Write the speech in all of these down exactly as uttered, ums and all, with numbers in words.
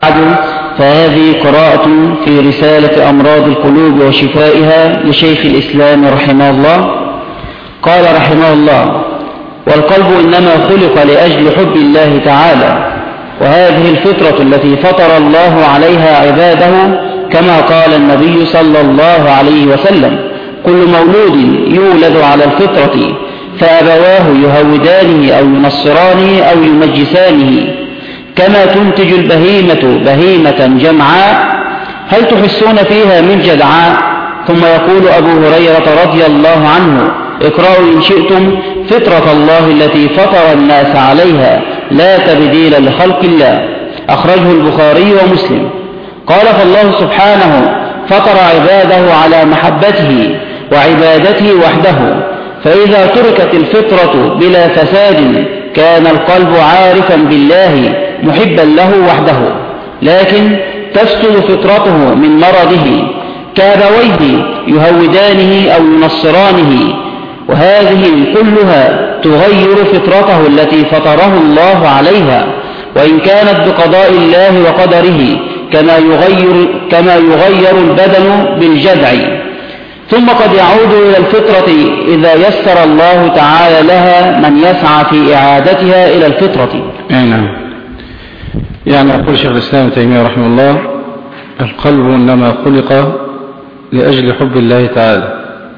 بعد، فهذه قراءة في رسالة أمراض القلوب وشفائها لشيخ الإسلام رحمه الله. قال رحمه الله: والقلب إنما خلق لأجل حب الله تعالى، وهذه الفطرة التي فطر الله عليها عباده، كما قال النبي صلى الله عليه وسلم: كل مولود يولد على الفطرة فأبواه يهودانه أو ينصرانه أو يمجسانه، كما تنتج البهيمة بهيمة جمعاء هل تحسون فيها من جدعاء. ثم يقول أبو هريرة رضي الله عنه: اقرأوا إن شئتم فطرة الله التي فطر الناس عليها لا تبديل لخلق الله. أخرجه البخاري ومسلم. قال: فالله سبحانه فطر عباده على محبته وعبادته وحده، فإذا تركت الفطرة بلا فساد كان القلب عارفا بالله محبا له وحده، لكن تفسد فطرته من مرضه، كأبويه يهودانه أو ينصرانه، وهذه كلها تغير فطرته التي فطره الله عليها، وإن كانت بقضاء الله وقدره، كما يغير, كما يغير البدن بالجدع، ثم قد يعود إلى الفطرة إذا يسر الله تعالى لها من يسعى في إعادتها إلى الفطرة. نعم. يعني يقول شيخ الإسلام ابن تيمية رحمه الله: القلب إنما خلق لأجل حب الله تعالى.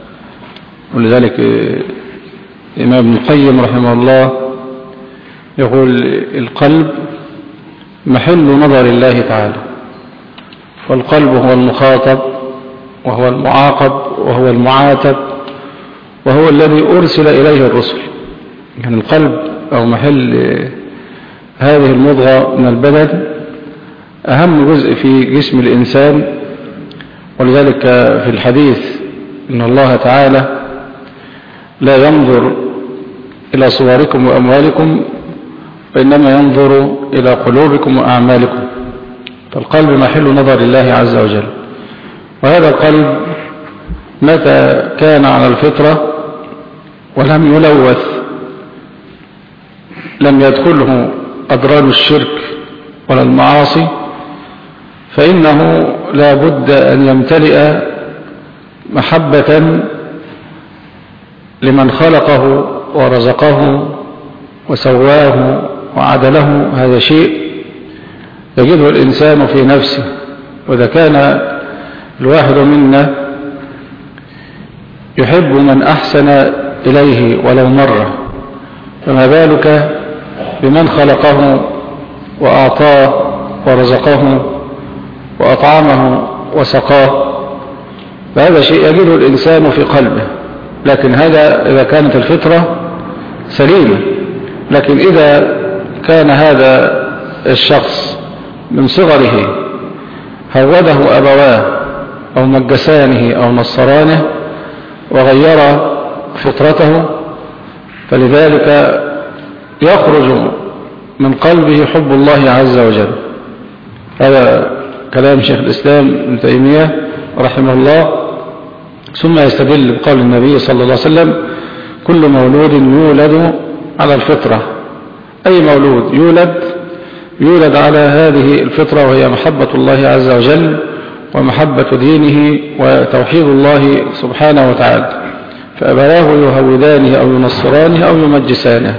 ولذلك الإمام ابن القيم رحمه الله يقول: القلب محل نظر الله تعالى، والقلب هو المخاطب وهو المعاقب وهو المعاتب وهو الذي أرسل إليه الرسل. يعني القلب أو محل هذه المضغة من البدن أهم جزء في جسم الإنسان. ولذلك في الحديث إن الله تعالى لا ينظر إلى صوركم وأموالكم، وإنما ينظر إلى قلوبكم وأعمالكم. فالقلب محل نظر الله عز وجل، وهذا القلب متى كان على الفطرة ولم يلوث، لم يدخله أضرار الشرك ولا المعاصي، فإنه لا بد أن يمتلئ محبة لمن خلقه ورزقه وسواه وعدله. هذا شيء يجده الإنسان في نفسه، وإذا كان الواحد منا يحب من أحسن إليه ولو مرة، فما بالك بمن خلقه وأعطاه ورزقه وأطعمه وسقاه. فهذا شيء يجده الإنسان في قلبه، لكن هذا إذا كانت الفطرة سليمة. لكن إذا كان هذا الشخص من صغره هوده أبواه أو مجسانه أو نصرانه وغير فطرته، فلذلك يخرج من قلبه حب الله عز وجل. هذا كلام شيخ الإسلام ابن تيمية رحمه الله. ثم يستدل بقول النبي صلى الله عليه وسلم: كل مولود يولد على الفطرة. أي مولود يولد يولد على هذه الفطرة، وهي محبة الله عز وجل ومحبة دينه وتوحيد الله سبحانه وتعالى، فأبواه يهودانه أو ينصرانه أو يمجسانه،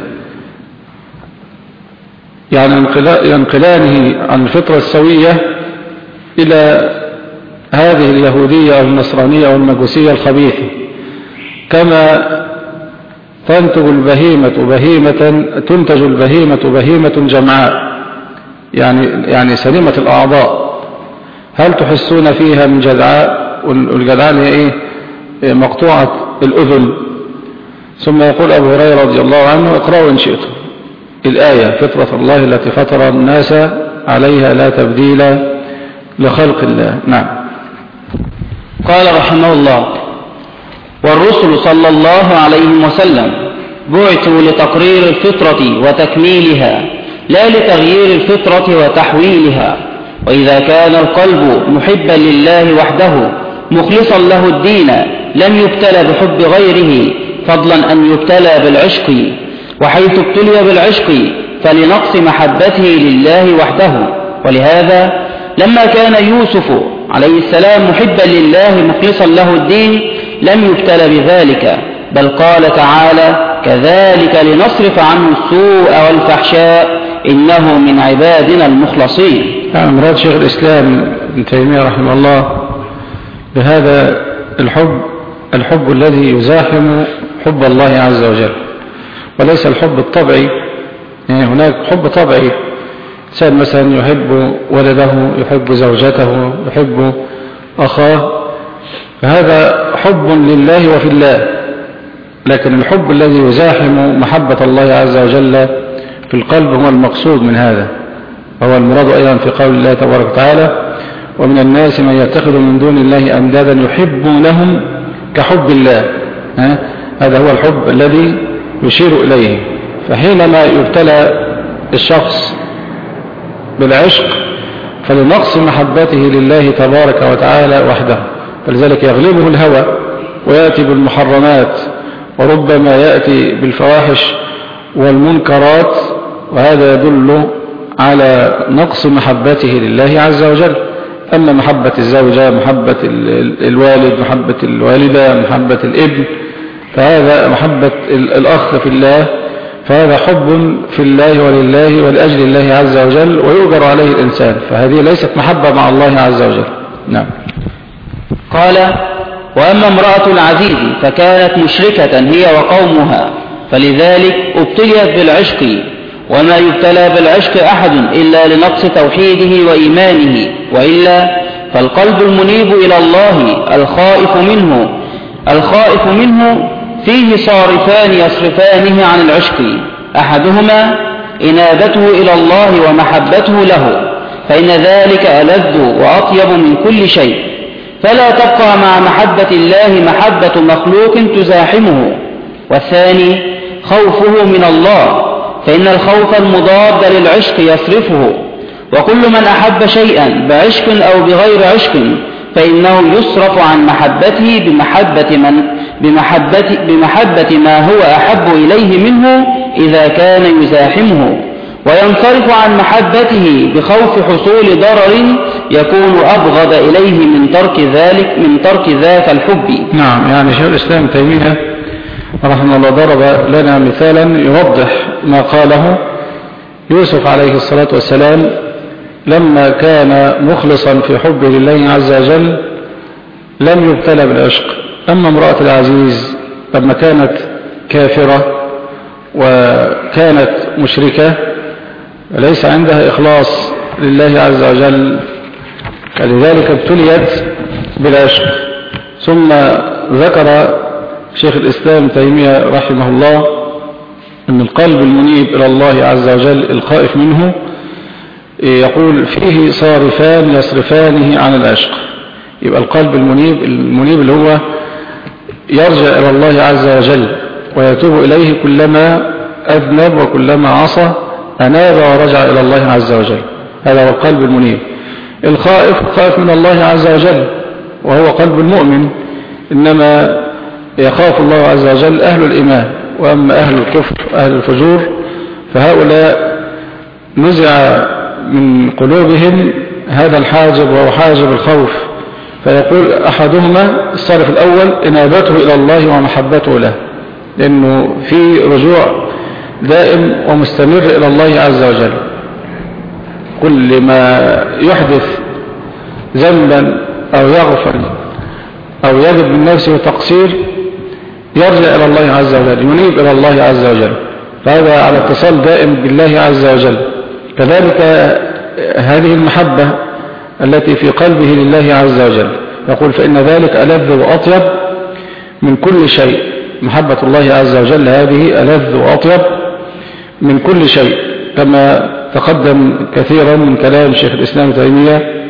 يعني ينقلانه عن الفطرة السوية إلى هذه اليهودية أو النصرانية أو المجوسية الخبيثة. كما تنتج البهيمة بهيمة تنتج البهيمة بهيمة جمعاء، يعني يعني سليمة الأعضاء، هل تحسون فيها من جدعاء؟ والجدعاء هي إيه؟ مقطوعة الأذن. ثم يقول أبو هريرة رضي الله عنه: اقرأوا إن شئتم الآية: فطرة الله التي فطر الناس عليها لا تبديل لخلق الله. نعم. قال رحمه الله: والرسل صلى الله عليه وسلم بعثوا لتقرير الفطرة وتكميلها، لا لتغيير الفطرة وتحويلها. وإذا كان القلب محبا لله وحده مخلصا له الدين لم يبتلى بحب غيره، فضلا أن يبتلى بالعشق، وحيث ابتلي بالعشق فلنقص محبته لله وحده، ولهذا لما كان يوسف عليه السلام محبا لله مخلصا له الدين لم يبتل بذلك، بل قال تعالى: كذلك لنصرف عنه السوء والفحشاء إنه من عبادنا المخلصين. يعني مراد شيخ الإسلام ابن تيمية رحمه الله بهذا الحب الحب الذي يزاحم حب الله عز وجل، وليس الحب الطبيعي. يعني هناك حب طبيعي، إنسان مثلا يحب ولده، يحب زوجته، يحب أخاه، فهذا حب لله وفي الله. لكن الحب الذي يزاحم محبة الله عز وجل في القلب هو المقصود من هذا، وهو المراد أيضا في قول الله تبارك وتعالى: ومن الناس من يتخذ من دون الله أندادا يحبونهم كحب الله. هذا هو الحب الذي يشير إليه. فحينما يبتلى الشخص بالعشق فلنقص محبته لله تبارك وتعالى وحده، فلذلك يغلبه الهوى ويأتي بالمحرمات، وربما يأتي بالفواحش والمنكرات، وهذا يدل على نقص محبته لله عز وجل. أما محبة الزوجة، محبة الوالد، محبة الوالدة، محبة الابن، فهذا محبة الأخ في الله، فهذا حب في الله ولله ولأجل الله عز وجل، ويؤجر عليه الإنسان، فهذه ليست محبة مع الله عز وجل. نعم. قال: وأما امرأة العزيز فكانت مشركة هي وقومها، فلذلك ابتليت بالعشق، وما يبتلى بالعشق أحد إلا لنقص توحيده وإيمانه، وإلا فالقلب المنيب إلى الله الخائف منه الخائف منه فيه صارفان يصرفانه عن العشق، أحدهما إنابته إلى الله ومحبته له، فإن ذلك ألذ وأطيب من كل شيء، فلا تبقى مع محبة الله محبة مخلوق تزاحمه. والثاني خوفه من الله، فإن الخوف المضاد للعشق يصرفه، وكل من أحب شيئا بعشق أو بغير عشق فإنه يصرف عن محبته بمحبة, من بمحبة, بمحبة ما هو أحب إليه منه إذا كان يزاحمه، وينصرف عن محبته بخوف حصول ضرر يكون أبغض إليه من ترك ذلك من ترك ذاك الحب. نعم. يعني شيخ الإسلام تيمية رحمه الله ضرب لنا مثالا يوضح ما قاله يوسف عليه الصلاة والسلام لما كان مخلصا في حبه لله عز وجل لم يبتلى بالعشق. أما امرأة العزيز لما كانت كافرة وكانت مشركة ليس عندها إخلاص لله عز وجل، فلذلك ابتليت بالعشق. ثم ذكر شيخ الإسلام تيمية رحمه الله أن القلب المنيب إلى الله عز وجل الخائف منه يقول فيه صارفان يصرفانه عن العشق. يبقى القلب المنيب المنيب اللي هو يرجع إلى الله عز وجل ويتوب إليه كلما أذنب وكلما عصى أناب ورجع إلى الله عز وجل، هذا هو القلب المنيب. الخائف خائف من الله عز وجل وهو قلب المؤمن، إنما يخاف الله عز وجل أهل الإيمان. وأما أهل الكفر أهل الفجور فهؤلاء نزع من قلوبهم هذا الحاجب وهو حاجب الخوف، فيقول أحدهما الصارف الأول إنابته إلى الله ومحبته له، لأنه في رجوع دائم ومستمر إلى الله عز وجل. كل ما يحدث ذنبا أو يغفل أو يجد من نفسه تقصير يرجع إلى الله عز وجل، ينيب إلى الله عز وجل، فهذا على اتصال دائم بالله عز وجل. كذلك هذه المحبة التي في قلبه لله عز وجل يقول فإن ذلك ألذ وأطيب من كل شيء. محبة الله عز وجل هذه ألذ وأطيب من كل شيء، كما تقدم كثيرا من كلام شيخ الإسلام تيمية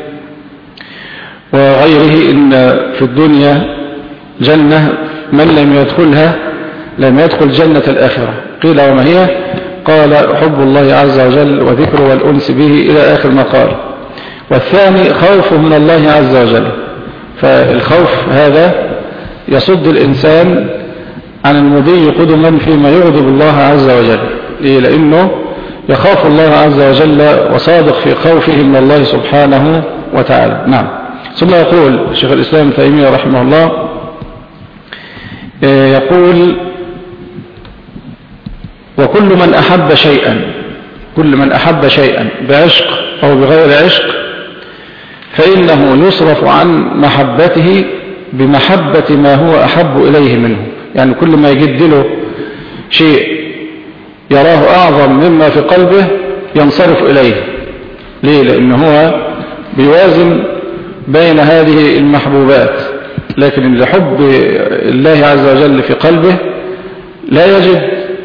وغيره إن في الدنيا جنة من لم يدخلها لم يدخل جنة الآخرة. قيل وما هي؟ قال حب الله عز وجل وذكره والأنس به إلى آخر ما قال. والثاني خوفه من الله عز وجل، فالخوف هذا يصد الإنسان عن المضي قدما فيما يغضب الله عز وجل. ليه؟ لأنه يخاف الله عز وجل وصادق في خوفه من الله سبحانه وتعالى. نعم. ثم يقول شيخ الإسلام ابن تيمية رحمه الله، يقول: وكل من أحب شيئا كل من أحب شيئا بعشق أو بغير عشق فإنه يصرف عن محبته بمحبة ما هو أحب إليه منه. يعني كل ما يجد له شيء يراه أعظم مما في قلبه ينصرف إليه. ليه؟ لأنه هو بيوازن بين هذه المحبوبات، لكن لحب الله عز وجل في قلبه لا يجد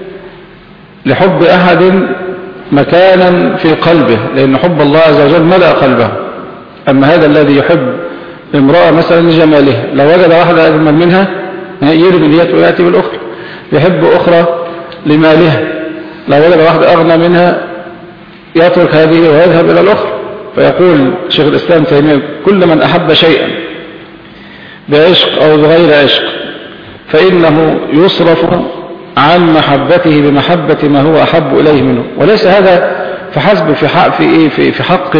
لحب أحد مكانا في قلبه، لأن حب الله عز وجل ملأ قلبه. أما هذا الذي يحب امرأة مثلا لجمالها، لو وجد واحدة أجمل منها يرمي اليد ويأتي بالأخرى. يحب أخرى لمالها، لو وجد واحدة أغنى منها يترك هذه ويذهب إلى الأخرى. فيقول شيخ الإسلام تيمية: كل من أحب شيئا بعشق أو بغير عشق فإنه يصرف عن محبته بمحبة ما هو أحب إليه منه. وليس هذا فحسب في حق في إيه في في حق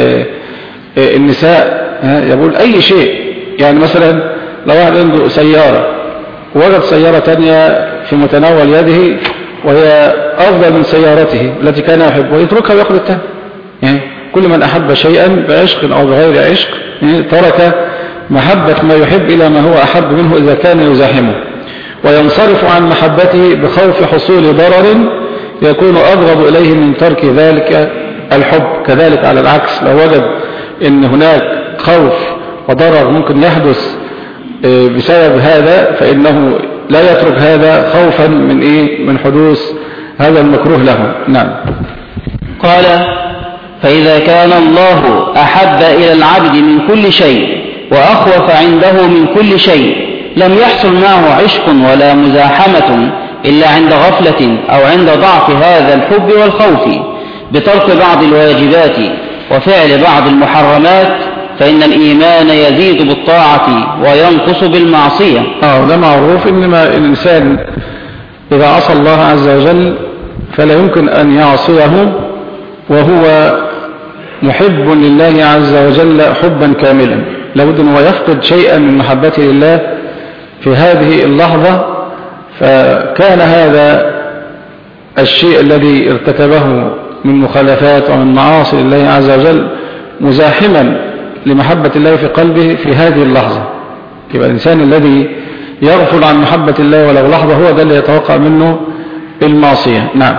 النساء. يقول أي شيء، يعني مثلا لو واحد عنده سيارة ووجد سيارة تانية في متناول يده وهي أفضل من سيارته التي كان يحبها يتركها ويأخذ الثاني. يعني كل من أحب شيئا بعشق أو بغير عشق ترك محبة ما يحب إلى ما هو أحب منه إذا كان يزاحمه، وينصرف عن محبته بخوف حصول ضرر يكون أبغض إليه من ترك ذلك الحب. كذلك على العكس، لو وجد أن هناك خوف وضرر ممكن يحدث بسبب هذا فإنه لا يترك هذا خوفا من إيه من حدوث هذا المكروه له. نعم. قال: فإذا كان الله أحب إلى العبد من كل شيء وأخوف عنده من كل شيء لم يحصل معه عشق ولا مزاحمة إلا عند غفلة أو عند ضعف هذا الحب والخوف بترك بعض الواجبات وفعل بعض المحرمات، فإن الإيمان يزيد بالطاعة وينقص بالمعصية. آه ده معروف، إنما الإنسان إذا عصى الله عز وجل فلا يمكن أن يعصيه وهو محب لله عز وجل حبا كاملا. لابد أنه يفقد شيئا من محبته لله في هذه اللحظة، فكان هذا الشيء الذي ارتكبه من مخالفات ومن معاصي الله عز وجل مزاحما لمحبة الله في قلبه في هذه اللحظة. يبقى الإنسان الذي يغفل عن محبة الله ولو لحظة هو ده اللي يتوقع منه المعصية. نعم.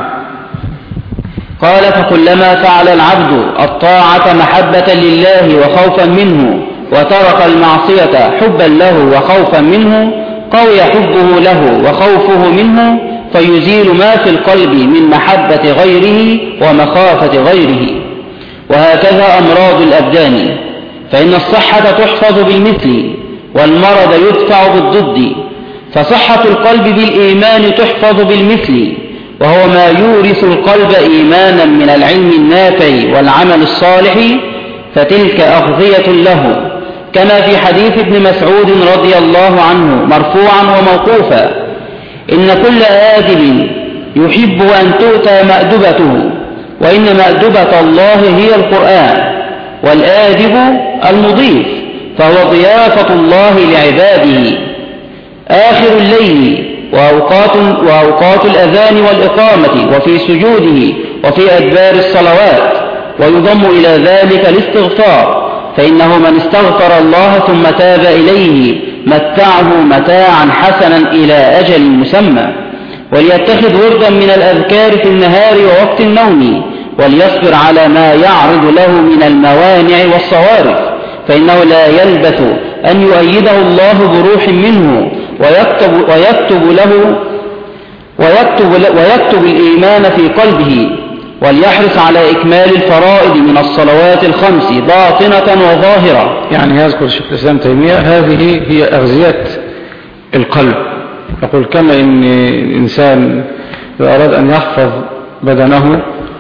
قال: فكلما فعل العبد الطاعة محبة لله وخوفا منه وترك المعصية حبا له وخوفا منه قوي حبه له وخوفه منه، فيزيل ما في القلب من محبة غيره ومخافة غيره. وهكذا أمراض الأبدان، فإن الصحة تحفظ بالمثل والمرض يدفع بالضد، فصحة القلب بالإيمان تحفظ بالمثل، وهو ما يورث القلب إيمانا من العلم النافع والعمل الصالح، فتلك أغذية له، كما في حديث ابن مسعود رضي الله عنه مرفوعا وموقوفا: إن كل آدم يحب أن تؤتى مأدبته، وإن مأدبة الله هي القرآن، والآدب المضيف، فهو ضيافة الله لعباده. آخر الليل وأوقات, وأوقات الأذان والإقامة وفي سجوده وفي أدبار الصلوات، ويضم إلى ذلك الاستغفار، فإنه من استغفر الله ثم تاب إليه متعه متاعا حسنا إلى أجل مسمى. وليتخذ وردا من الأذكار في النهار ووقت النوم، وليصبر على ما يعرض له من الموانع والصوارف، فإنه لا يلبث أن يؤيده الله بروح منه ويكتب, ويكتب له ويكتب, ويكتب الإيمان في قلبه. وليحرص على إكمال الفرائض من الصلوات الخمس باطنة وظاهرة. يعني يذكر شيخ الإسلام تيمية هذه هي أغذية القلب. يقول: كما إن الإنسان إذا أراد أن يحفظ بدنه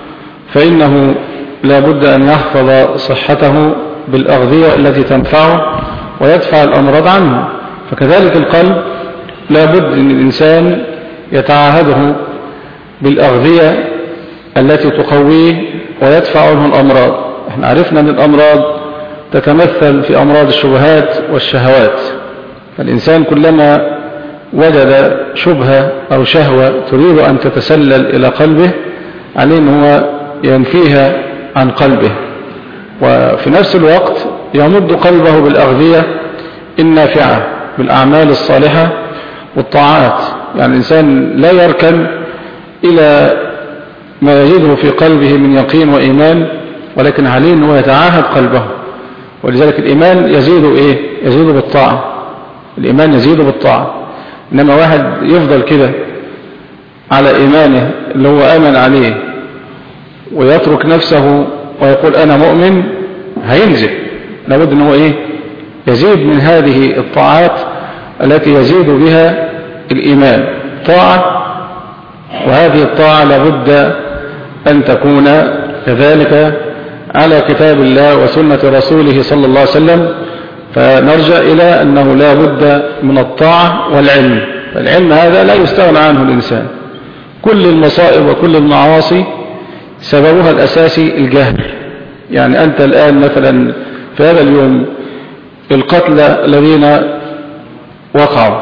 فإنه لا بد أن يحفظ صحته بالأغذية التي تنفعه ويدفع الأمراض عنه، فكذلك القلب لا بد أن الإنسان يتعاهده بالأغذية التي تقويه ويدفع عنه الأمراض. احنا عرفنا أن الأمراض تتمثل في أمراض الشبهات والشهوات. فالإنسان كلما وجد شبهة أو شهوة تريد أن تتسلل إلى قلبه عليه أن هو ينفيها عن قلبه، وفي نفس الوقت يمد قلبه بالأغذية النافعة بالأعمال الصالحة والطاعات. يعني الإنسان لا يركن إلى ما يجده في قلبه من يقين وإيمان، ولكن عليه أنه يتعاهد قلبه. ولذلك الإيمان يزيد إيه؟ يزيد بالطاعة. الإيمان يزيد بالطاعة. إنما واحد يفضل كده على إيمانه اللي هو آمن عليه ويترك نفسه ويقول أنا مؤمن، هينزل. لابد أنه إيه؟ يزيد من هذه الطاعات التي يزيد بها الإيمان طاعة، وهذه الطاعة لابد أن تكون كذلك على كتاب الله وسنة رسوله صلى الله عليه وسلم. فنرجع إلى أنه لا بد من الطاعة والعلم. فالعلم هذا لا يستغنى عنه الإنسان. كل المصائب وكل المعاصي سببها الأساسي الجهل. يعني أنت الآن مثلا في هذا اليوم القتلى الذين وقعوا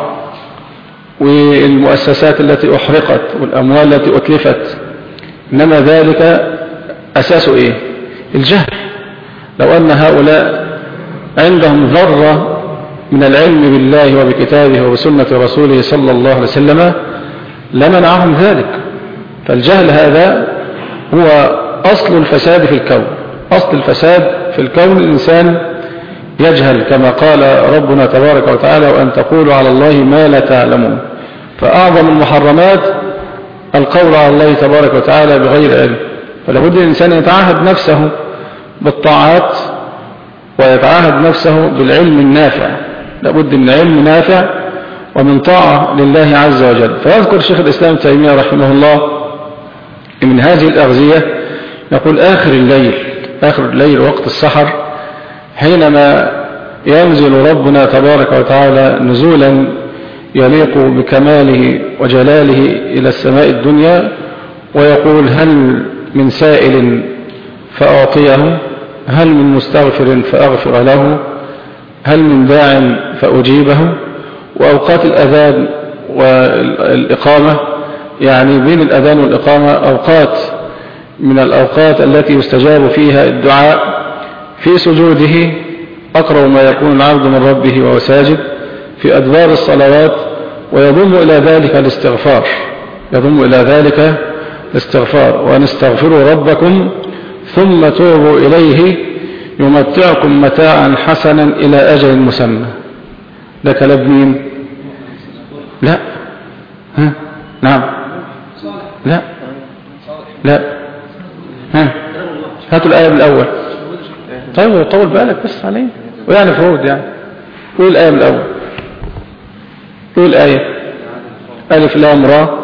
والمؤسسات التي أحرقت والأموال التي أتلفت، إنما ذلك أساسه إيه؟ الجهل. لو أن هؤلاء عندهم ذرة من العلم بالله وبكتابه وبسنة رسوله صلى الله عليه وسلم لمنعهم ذلك. فالجهل هذا هو أصل الفساد في الكون. أصل الفساد في الكون الإنسان يجهل، كما قال ربنا تبارك وتعالى وأن تقولوا على الله ما لا تعلمون. فأعظم المحرمات القول على الله تبارك وتعالى بغير علم. فلابد الإنسان يتعاهد نفسه بالطاعات ويتعاهد نفسه بالعلم النافع. لابد من علم نافع ومن طاعة لله عز وجل. فيذكر شيخ الإسلام تيمية رحمه الله من هذه الأغذية يقول آخر الليل، آخر الليل وقت السحر حينما ينزل ربنا تبارك وتعالى نزولا يليق بكماله وجلاله إلى السماء الدنيا ويقول هل من سائل فأعطيه، هل من مستغفر فأغفر له، هل من داع فأجيبه. وأوقات الأذان والإقامة، يعني بين الأذان والإقامة أوقات من الأوقات التي يستجاب فيها الدعاء. في سجوده أقرب ما يكون العبد من ربه وهو ساجد، في أدبار الصلوات، ويضم إلى ذلك الاستغفار. يضم إلى ذلك الاستغفار وأن استغفروا ربكم ثم توبوا إليه يمتعكم متاعا حسنا إلى أجل مسمى. ده كلام مين؟ لا. ها؟ نعم. لا لا. ها؟ هاتوا الآية بالأول. طيب طول بالك بس عليه ويعني فروض. يعني قول الآية بالأول. قول الآية. ألف لام را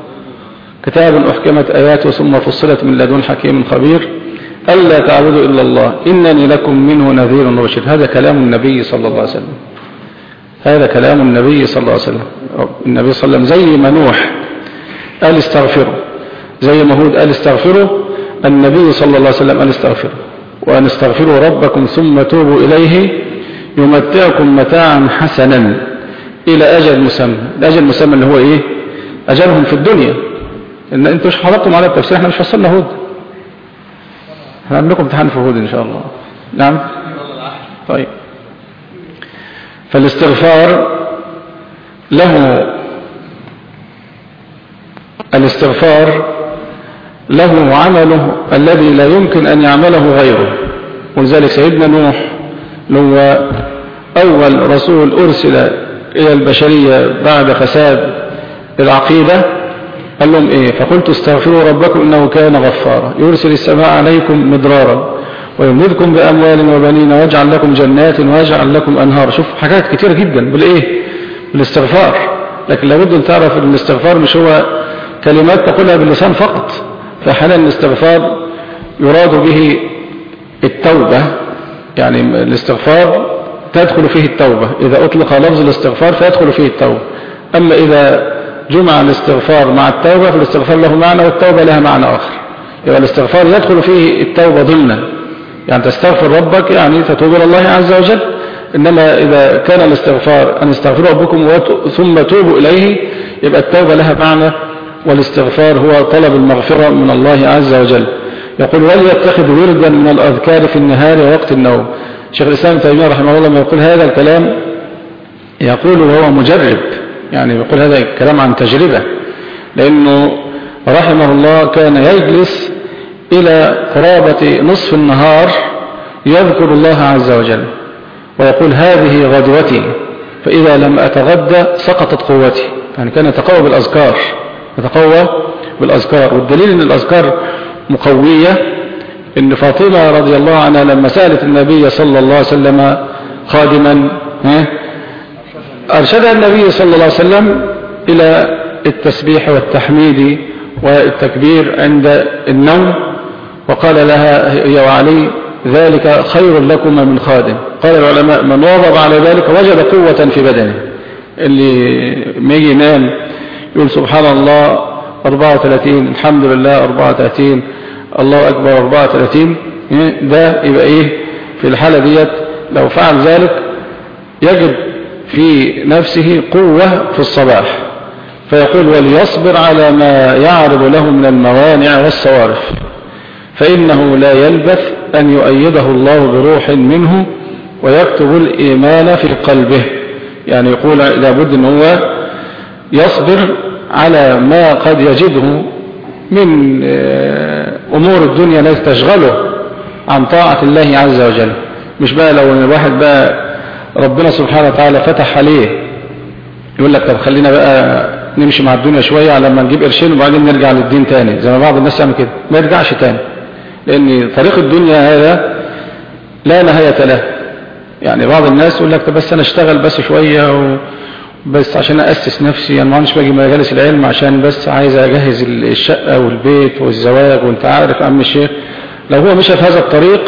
كتاب أحكمت آياته ثم فصلت من لدن حكيم خبير ألا تعبدوا إلا الله إنني لكم منه نذير وبشير. هذا كلام النبي صلى الله عليه وسلم. هذا كلام النبي صلى الله عليه وسلم. النبي صلى الله عليه وسلم زي ما نوح قال استغفروا، زي ما هود قال استغفروا، النبي صلى الله عليه وسلم قال استغفروا وأن استغفروا ربكم ثم توبوا إليه يمتعكم متاعا حسنا إلى أجل مسمى. الأجل المسمى اللي هو إيه؟ أجلهم في الدنيا. إن أنتوا مش حضرتم على التفسير، احنا مش فصلنا هود، احنا عندكم امتحان في هود إن شاء الله. نعم. طيب. فالاستغفار له الاستغفار له عمله الذي لا يمكن أن يعمله غيره. ولذلك سيدنا نوح هو أول رسول أرسل إلى البشرية بعد فساد العقيدة، قال لهم إيه؟ فقلت استغفروا ربكم إنه كان غفارا يرسل السماء عليكم مدرارا ويمددكم بأموال وبنين ويجعل لكم جنات ويجعل لكم أنهار. شوف حاجات كتير جدا بالإيه؟ بالاستغفار. لكن لابد أن تعرف أن الاستغفار مش هو كلمات تقولها باللسان فقط. فحالا الاستغفار يراد به التوبة، يعني الاستغفار تدخل فيه التوبة. إذا أطلق لفظ الاستغفار فيدخل فيه التوبة. أما إذا جمع الاستغفار مع التوبة فالاستغفار له معنى والتوبة لها معنى آخر. يبقى الاستغفار يدخل فيه التوبة ضمنا، يعني تستغفر ربك يعني تتوب إلى الله عز وجل. إنما إذا كان الاستغفار أن استغفروا ربكم ثم توبوا إليه يبقى التوبة لها معنى، والاستغفار هو طلب المغفرة من الله عز وجل. يقول وليتخذ وردا من الأذكار في النهار ووقت النوم. شيخ الإسلام ابن تيمية رحمه الله لما يقول هذا الكلام يقول وهو مجرب، يعني يقول هذا الكلام عن تجربة، لأنه رحمه الله كان يجلس إلى قرابة نصف النهار يذكر الله عز وجل ويقول هذه غدوتي، فإذا لم أتغدى سقطت قوتي. يعني كان يتقوى بالأذكار، يتقوى بالأذكار. والدليل أن الأذكار مقوية إن فاطمة رضي الله عنها لما سألت النبي صلى الله عليه وسلم خادما أرشدها النبي صلى الله عليه وسلم إلى التسبيح والتحميد والتكبير عند النوم، وقال لها يا وعلي ذلك خير لكم من خادم. قال العلماء من واظب على ذلك وجد قوة في بدنه. اللي ما يجي ينام يقول سبحان الله أربعة وثلاثين، الحمد لله أربعة وثلاثين، الله أكبر أربعة وثلاثين، ده يبقى إيه في الحالة ديت لو فعل ذلك يجد في نفسه قوة في الصباح. فيقول وليصبر على ما يعرض له من الموانع والصوارف، فإنه لا يلبث أن يؤيده الله بروح منه ويكتب الإيمان في قلبه. يعني يقول لابد أن هو يصبر على ما قد يجده من أمور الدنيا التي تشغله عن طاعة الله عز وجل. مش بقى لو الواحد بقى ربنا سبحانه وتعالى فتح عليه يقول لك طب خلينا بقى نمشي مع الدنيا شوية على ما نجيب قرشين وبعدين نرجع للدين تاني، زي ما بعض الناس يعمل كده، ما يرجعش تاني، لأن طريق الدنيا هذا لا نهاية له. يعني بعض الناس يقول لك طب بس أنا اشتغل بس شوية بس عشان أسس نفسي، يعني ما عنديش باجي مجالس العلم عشان بس عايز أجهز الشقة والبيت والزواج، وانت عارف أم الشيخ لو هو مشى في هذا الطريق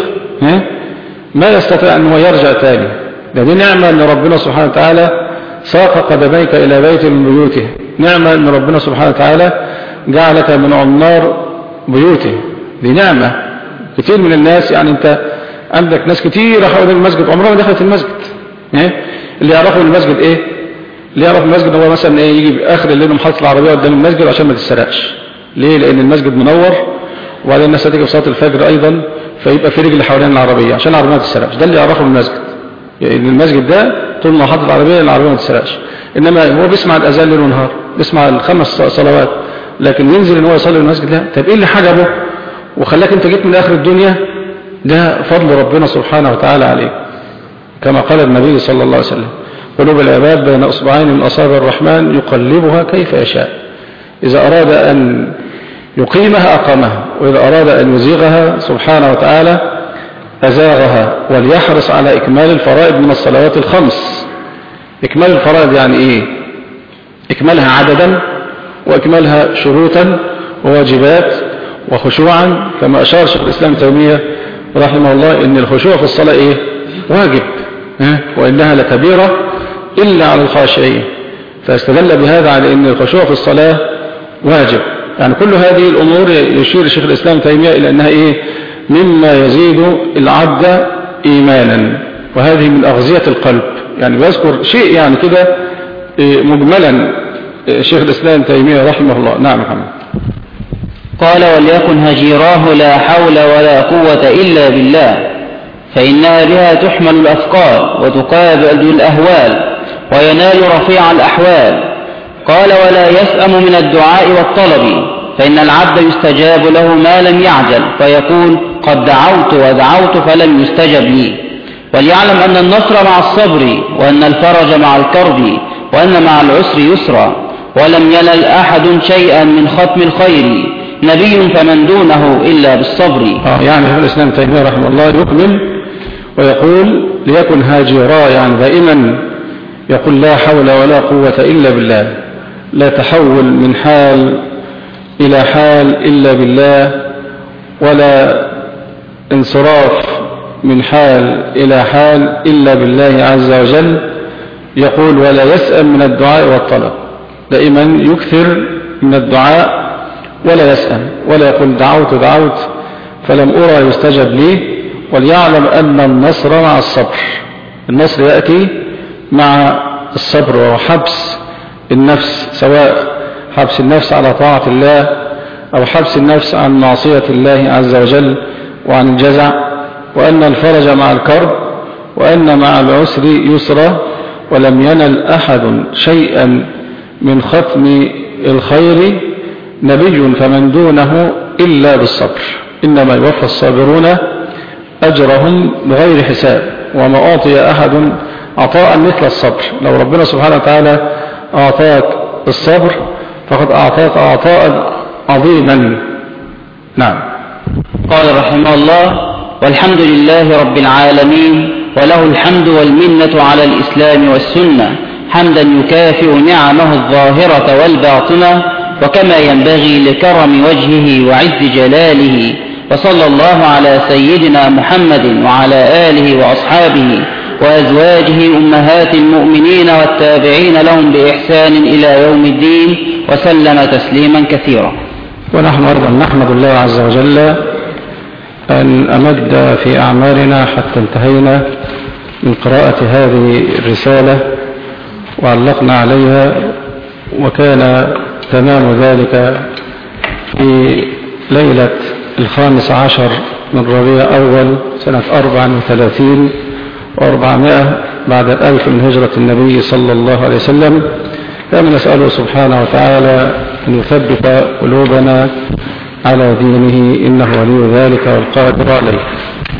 ما يستطيع أن هو يرجع تاني. ده دي نعمة أن ربنا سبحانه وتعالى ساق قدميك إلى بيت من بيوته، نعمة أن ربنا سبحانه وتعالى جعلك من عمار بيوته، دي نعمة. كتير من الناس يعني أنت عندك ناس كتير حول المسجد عمرها ما دخلت المسجد. اللي يعرفوا المسجد إيه؟ اللي يعرف المسجد هو مثلا إيه يجي آخر الليل محطة العربية قدام المسجد عشان ما تتسرقش. ليه؟ لأن المسجد منور، وبعدين الناس هتيجي في صلاة الفجر أيضا فيبقى في رجل حوالين العربية عشان العربية ما تتسرقش. ده اللي يعرفه المسجد، يعني المسجد ده طول ما حاطط العربية العربية ما تتسرقش. إنما هو بيسمع الأذان ليل ونهار، بيسمع الخمس صلوات، لكن ينزل إن هو يصلي المسجد لا. طب إيه اللي حجبه وخلاك أنت جيت من آخر الدنيا؟ ده فضل ربنا سبحانه وتعالى عليك، كما قال النبي صلى الله عليه وسلم قلوب العباد بين أصبعين من أصابع الرحمن يقلبها كيف يشاء، إذا أراد أن يقيمها أقامها، وإذا أراد أن يزيغها سبحانه وتعالى أزاغها. وليحرص على إكمال الفرائض من الصلوات الخمس. إكمال الفرائض يعني إيه؟ إكمالها عددا، وإكمالها شروطا وواجبات وخشوعا، كما أشار شيخ الإسلام تيمية رحمه الله إن الخشوع في الصلاة إيه؟ واجب، وإنها لكبيرة إلا على الخاشعين، فاستدل بهذا على إن الخشوع في الصلاة واجب. يعني كل هذه الأمور يشير شيخ الإسلام تيمية إلى أنها إيه؟ مما يزيد العبد إيمانا، وهذه من أغذية القلب. يعني بيذكر شيء يعني كده مجملا شيخ الإسلام تيمية رحمه الله. نعم محمد. قال وليكن هجيراه لا حول ولا قوة إلا بالله، فإنها بها تحمل الأثقال وتقابل الأهوال وينال رفيع الأحوال. قال ولا يسأم من الدعاء والطلب، فإن العبد يستجاب له ما لم يعجل، فيقول قد دعوت ودعوت فلم يستجب لي. وليعلم أن النصر مع الصبر، وأن الفرج مع الكرب، وأن مع العسر يسرا. ولم ينل أحد شيئا من ختم الخير، نبي فمن دونه إلا بالصبر. آه يعني في الإسلام تيمية رحمه الله يكمل ويقول ليكن هاجرا، يعني دائما يقول لا حول ولا قوة إلا بالله، لا تحول من حال إلى حال إلا بالله، ولا انصراف من حال إلى حال إلا بالله عز وجل. يقول ولا يسأم من الدعاء والطلب، دائما يكثر من الدعاء ولا يسأل ولا يقول دعوت دعوت فلم أرى يستجب لي، وليعلم أن النصر مع الصبر. النصر يأتي مع الصبر وهو حبس النفس، سواء حبس النفس على طاعة الله أو حبس النفس عن معصية الله عز وجل وعن الجزع، وأن الفرج مع الكرب، وأن مع العسر يسرا، ولم ينل أحد شيئا من ختم الخير نبي فمن دونه إلا بالصبر، إنما يوفى الصابرون أجرهم بغير حساب، وما أعطي أحد عطاء مثل الصبر. لو ربنا سبحانه وتعالى أعطاك الصبر فقد أعطاك عطاء عظيما. نعم. قال رحمه الله: والحمد لله رب العالمين، وله الحمد والمنة على الإسلام والسنة، حمدا يكافئ نعمه الظاهرة والباطنة وكما ينبغي لكرم وجهه وعز جلاله. وصلى الله على سيدنا محمد وعلى آله وأصحابه وأزواجه أمهات المؤمنين والتابعين لهم بإحسان إلى يوم الدين، وسلم تسليما كثيرا. ونحن أيضا نحمد الله عز وجل أن أمد في أعمارنا حتى انتهينا من قراءة هذه الرسالة وعلقنا عليها، وكان تمام ذلك في ليلة الخامس عشر من ربيع أول سنة أربع وثلاثين وأربعمائة بعد الألف من هجرة النبي صلى الله عليه وسلم. كما نسأله سبحانه وتعالى أن يثبت قلوبنا على دينه، إنه ولي ذلك والقادر عليه.